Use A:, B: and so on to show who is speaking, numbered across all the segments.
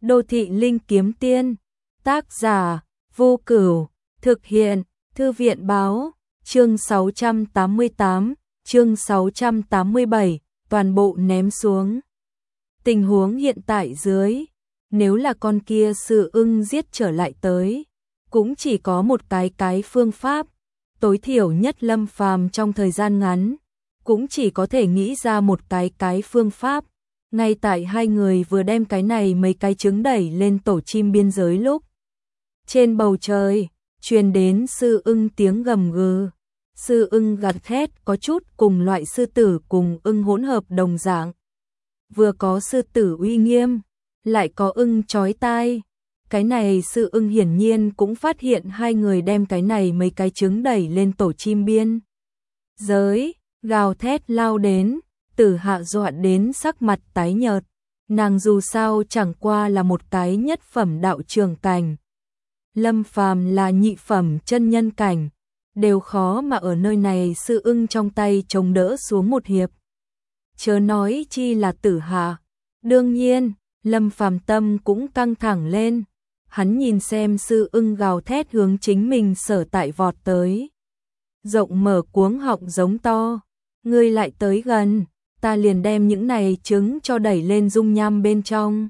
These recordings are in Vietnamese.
A: Đô thị linh kiếm tiên, tác giả, Vô Cửu, thực hiện, Thư viện báo, chương 688, chương 687, toàn bộ ném xuống. Tình huống hiện tại dưới, nếu là con kia sư ưng giết trở lại tới, cũng chỉ có một cái phương pháp, tối thiểu nhất Lâm Phàm trong thời gian ngắn, cũng chỉ có thể nghĩ ra một cái phương pháp. Ngay tại hai người vừa đem cái này mấy cái trứng đẩy lên tổ chim biên giới lúc, trên bầu trời truyền đến sư ưng tiếng gầm gừ. Sư ưng gạt thét có chút cùng loại sư tử cùng ưng hỗn hợp đồng dạng. Vừa có sư tử uy nghiêm, lại có ưng chói tai. Cái này sư ưng hiển nhiên cũng phát hiện hai người đem cái này mấy cái trứng đẩy lên tổ chim biên giới, gào thét lao đến. Tử Hạ dọa đến sắc mặt tái nhợt, nàng dù sao chẳng qua là một cái nhất phẩm đạo trường cảnh. Lâm Phàm là nhị phẩm chân nhân cảnh, đều khó mà ở nơi này sư ưng trong tay chống đỡ xuống một hiệp. Chớ nói chi là Tử Hạ. Đương nhiên, Lâm Phàm tâm cũng căng thẳng lên, hắn nhìn xem sư ưng gào thét hướng chính mình sở tại vọt tới. Rộng mở cuống họng giống to, ngươi lại tới gần, ta liền đem những này trứng cho đẩy lên dung nham bên trong.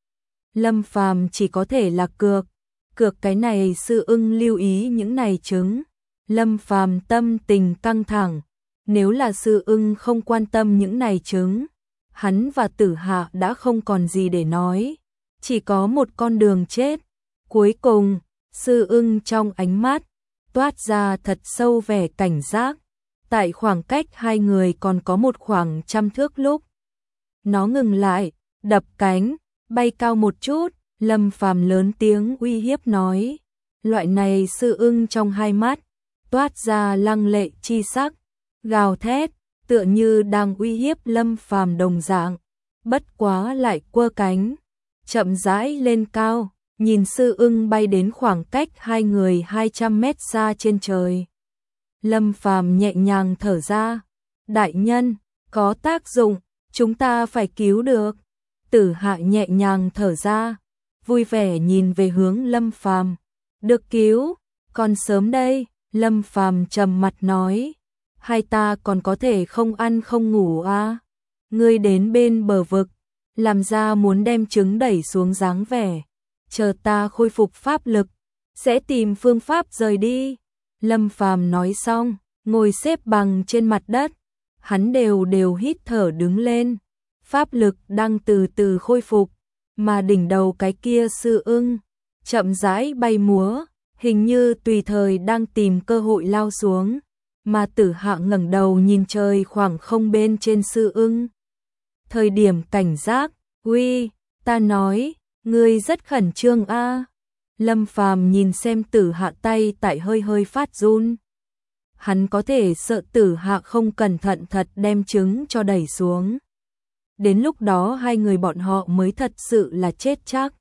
A: Lâm Phàm chỉ có thể là cược cái này sư ưng lưu ý những này trứng. Lâm Phàm tâm tình căng thẳng, nếu là sư ưng không quan tâm những này trứng, hắn và Tử Hạ đã không còn gì để nói, chỉ có một con đường chết. Cuối cùng, sư ưng trong ánh mắt toát ra thật sâu vẻ cảnh giác. Tại khoảng cách hai người còn có một khoảng 100 thước lúc, nó ngừng lại, đập cánh, bay cao một chút. Lâm Phàm lớn tiếng uy hiếp nói. Loại này sư ưng trong hai mắt toát ra lăng lệ chi sắc, gào thét, tựa như đang uy hiếp Lâm Phàm đồng dạng. Bất quá lại quơ cánh, chậm rãi lên cao, nhìn sư ưng bay đến khoảng cách hai người 200 mét xa trên trời. Lâm Phàm nhẹ nhàng thở ra. Đại nhân, có tác dụng, chúng ta phải cứu được. Tử Hạ nhẹ nhàng thở ra, vui vẻ nhìn về hướng Lâm Phàm. Được cứu, còn sớm đây. Lâm Phàm trầm mặt nói. Hai ta còn có thể không ăn không ngủ à? Ngươi đến bên bờ vực, làm ra muốn đem trứng đẩy xuống dáng vẻ. Chờ ta khôi phục pháp lực, sẽ tìm phương pháp rời đi. Lâm Phàm nói xong, ngồi xếp bằng trên mặt đất, hắn đều hít thở đứng lên, pháp lực đang từ từ khôi phục, mà đỉnh đầu cái kia sư ưng chậm rãi bay múa, hình như tùy thời đang tìm cơ hội lao xuống, mà Tử Hạ ngẩng đầu nhìn trời khoảng không bên trên sư ưng. Thời điểm cảnh giác, uy, ta nói, ngươi rất khẩn trương a. Lâm Phàm nhìn xem Tử Hạ tay tại hơi phát run. Hắn có thể sợ Tử Hạ không cẩn thận thật đem trứng cho đẩy xuống. Đến lúc đó hai người bọn họ mới thật sự là chết chắc.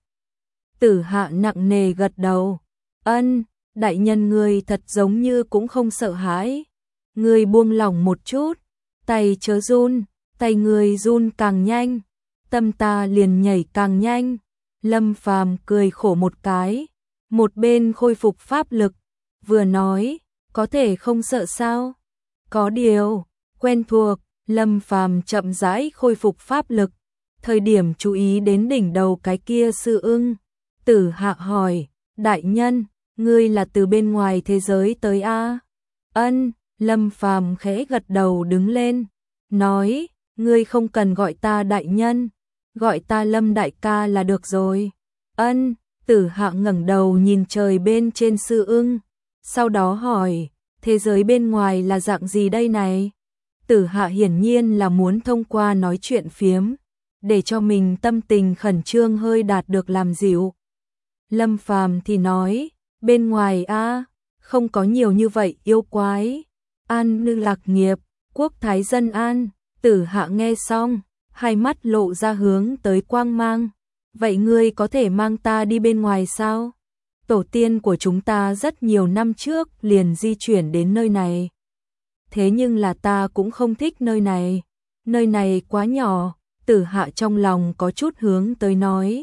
A: Tử Hạ nặng nề gật đầu. Ân, đại nhân ngươi thật giống như cũng không sợ hãi. Ngươi buông lỏng một chút, tay chớ run, tay ngươi run càng nhanh, tâm ta liền nhảy càng nhanh. Lâm Phàm cười khổ một cái, một bên khôi phục pháp lực, vừa nói, có thể không sợ sao? Có điều, quen thuộc. Lâm Phàm chậm rãi khôi phục pháp lực, thời điểm chú ý đến đỉnh đầu cái kia sư ưng. Tử Hạ hỏi, đại nhân, ngươi là từ bên ngoài thế giới tới a? Ân. Lâm Phàm khẽ gật đầu đứng lên, nói, ngươi không cần gọi ta đại nhân, gọi ta Lâm đại ca là được rồi. Ân. Tử Hạ ngẩng đầu nhìn trời bên trên sư ưng, sau đó hỏi, thế giới bên ngoài là dạng gì đây này? Tử Hạ hiển nhiên là muốn thông qua nói chuyện phiếm, để cho mình tâm tình khẩn trương hơi đạt được làm dịu. Lâm Phàm thì nói, bên ngoài a, không có nhiều như vậy yêu quái. An Nư Lạc Nghiệp, quốc thái dân an. Tử Hạ nghe xong, hai mắt lộ ra hướng tới quang mang. Vậy ngươi có thể mang ta đi bên ngoài sao? Tổ tiên của chúng ta rất nhiều năm trước liền di chuyển đến nơi này. Thế nhưng là ta cũng không thích nơi này. Nơi này quá nhỏ. Tử Hạ trong lòng có chút hướng tới nói.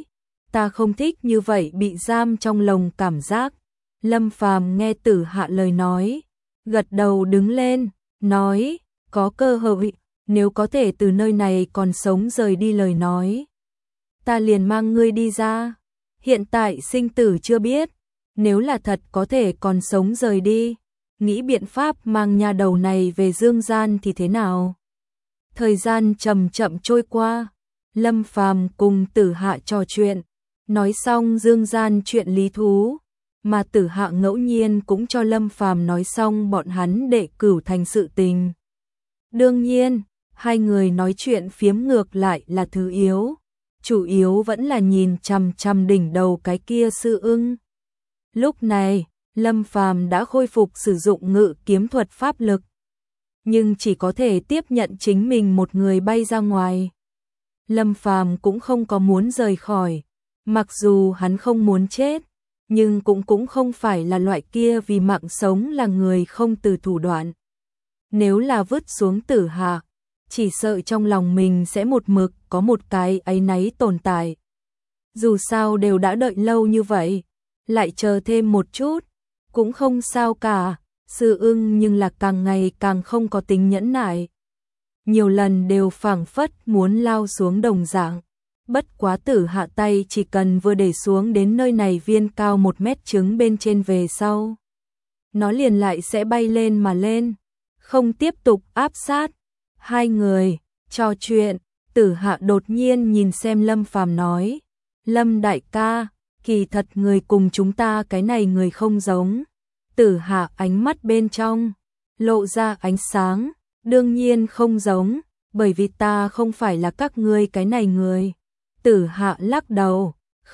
A: ta không thích như vậy bị giam trong lồng cảm giác. Lâm Phàm nghe Tử Hạ lời nói, gật đầu đứng lên, nói, có cơ hội, nếu có thể từ nơi này còn sống rời đi lời nói, ta liền mang ngươi đi ra. Hiện tại sinh tử chưa biết, nếu là thật có thể còn sống rời đi, nghĩ biện pháp mang nha đầu này về dương gian thì thế nào? Thời gian chậm chậm trôi qua, Lâm Phàm cùng Tử Hạ trò chuyện, nói xong dương gian chuyện lý thú, mà Tử Hạ ngẫu nhiên cũng cho Lâm Phàm nói xong bọn hắn đệ cửu thành sự tình. Đương nhiên, hai người nói chuyện phiếm ngược lại là thứ yếu, chủ yếu vẫn là nhìn chằm chằm đỉnh đầu cái kia sư ưng. Lúc này, Lâm Phàm đã khôi phục sử dụng ngự kiếm thuật pháp lực, nhưng chỉ có thể tiếp nhận chính mình một người bay ra ngoài. Lâm Phàm cũng không có muốn rời khỏi, mặc dù hắn không muốn chết, nhưng cũng không phải là loại kia vì mạng sống là người không từ thủ đoạn. Nếu là vứt xuống Tử Hạ, chỉ sợ trong lòng mình sẽ một mực có một cái áy náy tồn tại. Dù sao đều đã đợi lâu như vậy, lại chờ thêm một chút, cũng không sao cả. Sư ưng nhưng là càng ngày càng không có tính nhẫn nại. Nhiều lần đều phảng phất muốn lao xuống đồng dạng. Bất quá Tử Hạ tay chỉ cần vừa để xuống đến nơi này viên cao 1 mét trứng bên trên về sau, nó liền lại sẽ bay lên mà lên, không tiếp tục áp sát. Hai người trò chuyện, Tử Hạ đột nhiên nhìn xem Lâm Phàm nói, Lâm đại ca, kỳ thật người cùng chúng ta cái này người không giống. Tử Hạ ánh mắt bên trong lộ ra ánh sáng, đương nhiên không giống, bởi vì ta không phải là các ngươi cái này người. Tử Hạ lắc đầu,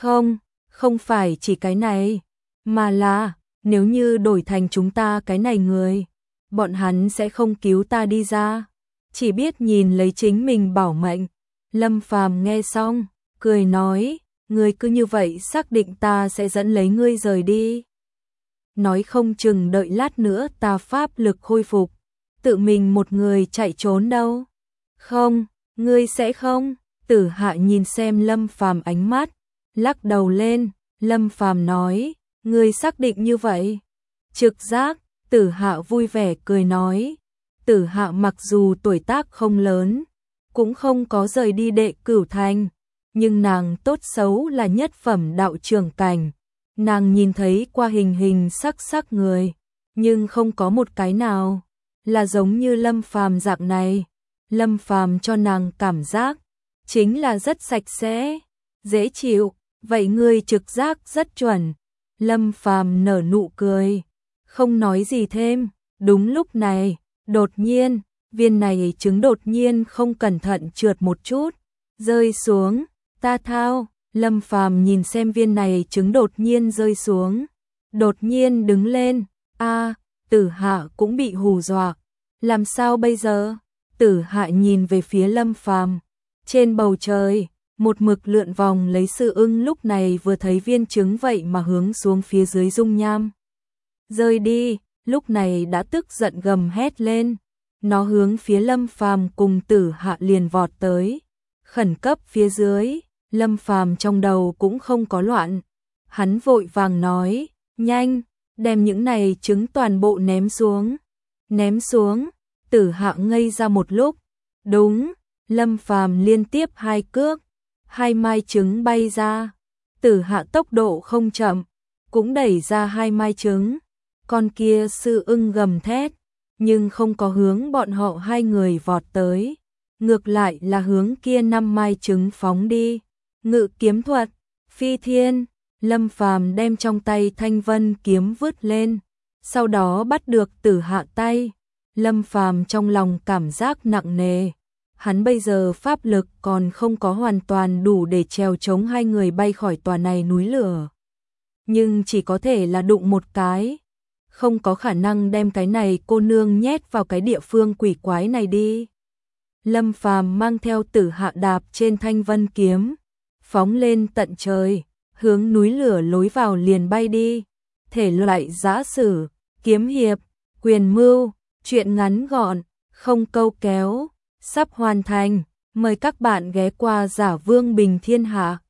A: không phải chỉ cái này, mà là, nếu như đổi thành chúng ta cái này người, bọn hắn sẽ không cứu ta đi ra, chỉ biết nhìn lấy chính mình bảo mệnh. Lâm Phàm nghe xong, cười nói, ngươi cứ như vậy xác định ta sẽ dẫn lấy ngươi rời đi. Nói không chừng đợi lát nữa ta pháp lực khôi phục, tự mình một người chạy trốn đâu. Không, ngươi sẽ không. Tử Hạ nhìn xem Lâm Phàm ánh mắt, lắc đầu lên. Lâm Phàm nói, ngươi xác định như vậy? Trực giác. Tử Hạ vui vẻ cười nói. Tử Hạ mặc dù tuổi tác không lớn, cũng không có rời đi đệ cửu thành, nhưng nàng tốt xấu là nhất phẩm đạo trưởng cảnh. Nàng nhìn thấy qua hình sắc người, nhưng không có một cái nào là giống như Lâm Phàm dạng này. Lâm Phàm cho nàng cảm giác chính là rất sạch sẽ, dễ chịu, vậy ngươi trực giác rất chuẩn. Lâm Phàm nở nụ cười, không nói gì thêm. Đúng lúc này, đột nhiên, viên này trứng đột nhiên không cẩn thận trượt một chút, rơi xuống. Ta thao. Lâm Phàm nhìn xem viên này trứng đột nhiên rơi xuống, đột nhiên đứng lên. Tử Hạ cũng bị hù dọa. Làm sao bây giờ? Tử Hạ nhìn về phía Lâm Phàm. Trên bầu trời, một mực lượn vòng lấy sư ưng lúc này vừa thấy viên trứng vậy mà hướng xuống phía dưới dung nham rơi đi, lúc này đã tức giận gầm hét lên. Nó hướng phía Lâm Phàm cùng Tử Hạ liền vọt tới. Khẩn cấp phía dưới, Lâm Phàm trong đầu cũng không có loạn. Hắn vội vàng nói, nhanh, đem những này trứng toàn bộ ném xuống. Ném xuống. Tử Hạ ngây ra một lúc. Đúng. Lâm Phàm liên tiếp 2 cước, 2 mai trứng bay ra. Tử Hạ tốc độ không chậm, cũng đẩy ra 2 mai trứng. Con kia sư ưng gầm thét, nhưng không có hướng bọn họ 2 người vọt tới, ngược lại là hướng kia 5 mai trứng phóng đi. Ngự kiếm thuật, phi thiên. Lâm Phàm đem trong tay Thanh Vân kiếm vứt lên, sau đó bắt được Tử Hạ tay. Lâm Phàm trong lòng cảm giác nặng nề. Hắn bây giờ pháp lực còn không có hoàn toàn đủ để trèo chống 2 người bay khỏi tòa này núi lửa. Nhưng chỉ có thể là đụng một cái, không có khả năng đem cái này cô nương nhét vào cái địa phương quỷ quái này đi. Lâm Phàm mang theo Tử Hạ đạp trên Thanh Vân kiếm, phóng lên tận trời, hướng núi lửa lối vào liền bay đi. Thể loại giã sử, kiếm hiệp, quyền mưu, truyện ngắn gọn, không câu kéo, sắp hoàn thành. Mời các bạn ghé qua Giả Vương Bình Thiên Hạ.